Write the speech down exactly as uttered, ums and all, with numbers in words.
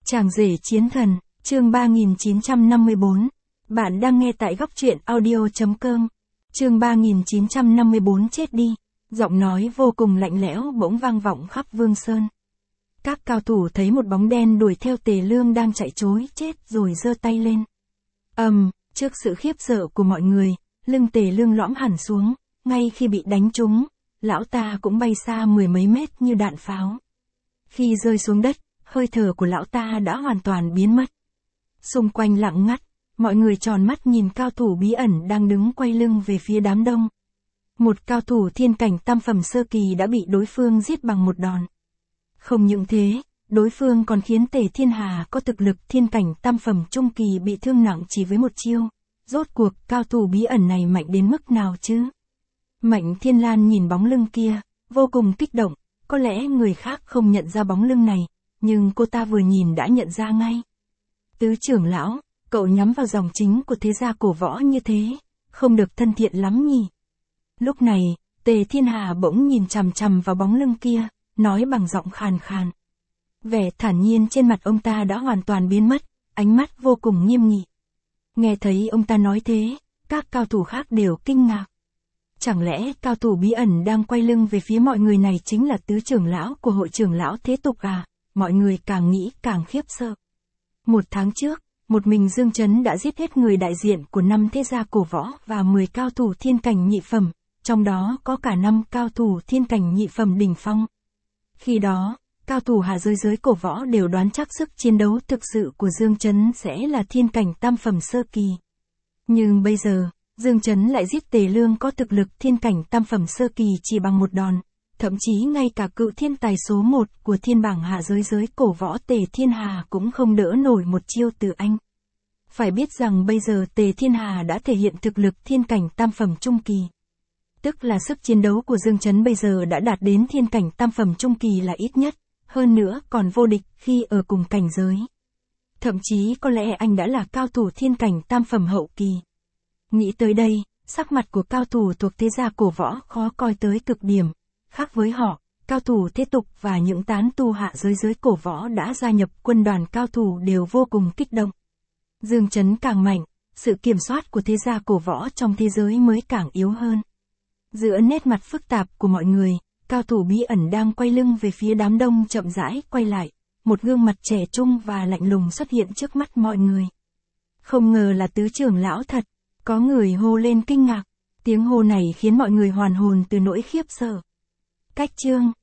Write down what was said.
Chàng rể chiến thần, chương ba nghìn chín trăm năm mươi bốn. Bạn đang nghe tại góc truyện audio chấm com. Chương ba nghìn chín trăm năm mươi bốn chết đi. Giọng nói vô cùng lạnh lẽo bỗng vang vọng khắp Vương Sơn. Các cao thủ thấy một bóng đen đuổi theo Tề Lương đang chạy trối chết rồi giơ tay lên. Ầm, um, trước sự khiếp sợ của mọi người, lưng Tề Lương lõm hẳn xuống, ngay khi bị đánh trúng, lão ta cũng bay xa mười mấy mét như đạn pháo. Khi rơi xuống đất, hơi thở của lão ta đã hoàn toàn biến mất. Xung quanh lặng ngắt, mọi người tròn mắt nhìn cao thủ bí ẩn đang đứng quay lưng về phía đám đông. Một cao thủ thiên cảnh tam phẩm sơ kỳ đã bị đối phương giết bằng một đòn. Không những thế, đối phương còn khiến Tề Thiên Hà có thực lực thiên cảnh tam phẩm trung kỳ bị thương nặng chỉ với một chiêu. Rốt cuộc cao thủ bí ẩn này mạnh đến mức nào chứ? Mạnh Thiên Lan nhìn bóng lưng kia, vô cùng kích động, có lẽ người khác không nhận ra bóng lưng này, nhưng cô ta vừa nhìn đã nhận ra ngay. Tứ trưởng lão, cậu nhắm vào dòng chính của thế gia cổ võ như thế, không được thân thiện lắm nhỉ? Lúc này, Tề Thiên Hà bỗng nhìn chằm chằm vào bóng lưng kia, nói bằng giọng khàn khàn. Vẻ thản nhiên trên mặt ông ta đã hoàn toàn biến mất, ánh mắt vô cùng nghiêm nghị. Nghe thấy ông ta nói thế, các cao thủ khác đều kinh ngạc. Chẳng lẽ cao thủ bí ẩn đang quay lưng về phía mọi người này chính là tứ trưởng lão của hội trưởng lão thế tục à? Mọi người càng nghĩ càng khiếp sợ. Một tháng trước, một mình Dương Chấn đã giết hết người đại diện của năm thế gia cổ võ và mười cao thủ thiên cảnh nhị phẩm, trong đó có cả năm cao thủ thiên cảnh nhị phẩm đỉnh phong. Khi đó, cao thủ hạ giới giới cổ võ đều đoán chắc sức chiến đấu thực sự của Dương Chấn sẽ là thiên cảnh tam phẩm sơ kỳ. Nhưng bây giờ, Dương Chấn lại giết Tề Lương có thực lực thiên cảnh tam phẩm sơ kỳ chỉ bằng một đòn. Thậm chí ngay cả cựu thiên tài số một của thiên bảng hạ giới giới cổ võ Tề Thiên Hà cũng không đỡ nổi một chiêu từ anh. Phải biết rằng bây giờ Tề Thiên Hà đã thể hiện thực lực thiên cảnh tam phẩm trung kỳ. Tức là sức chiến đấu của Dương Chấn bây giờ đã đạt đến thiên cảnh tam phẩm trung kỳ là ít nhất, hơn nữa còn vô địch khi ở cùng cảnh giới. Thậm chí có lẽ anh đã là cao thủ thiên cảnh tam phẩm hậu kỳ. Nghĩ tới đây, sắc mặt của cao thủ thuộc thế gia cổ võ khó coi tới cực điểm. Khác với họ, cao thủ thế tục và những tán tu hạ giới giới cổ võ đã gia nhập quân đoàn cao thủ đều vô cùng kích động. Dương Chấn càng mạnh, sự kiểm soát của thế gia cổ võ trong thế giới mới càng yếu hơn. Giữa nét mặt phức tạp của mọi người, cao thủ bí ẩn đang quay lưng về phía đám đông chậm rãi quay lại, một gương mặt trẻ trung và lạnh lùng xuất hiện trước mắt mọi người. Không ngờ là tứ trưởng lão thật, có người hô lên kinh ngạc, tiếng hô này khiến mọi người hoàn hồn từ nỗi khiếp sợ. Cách chương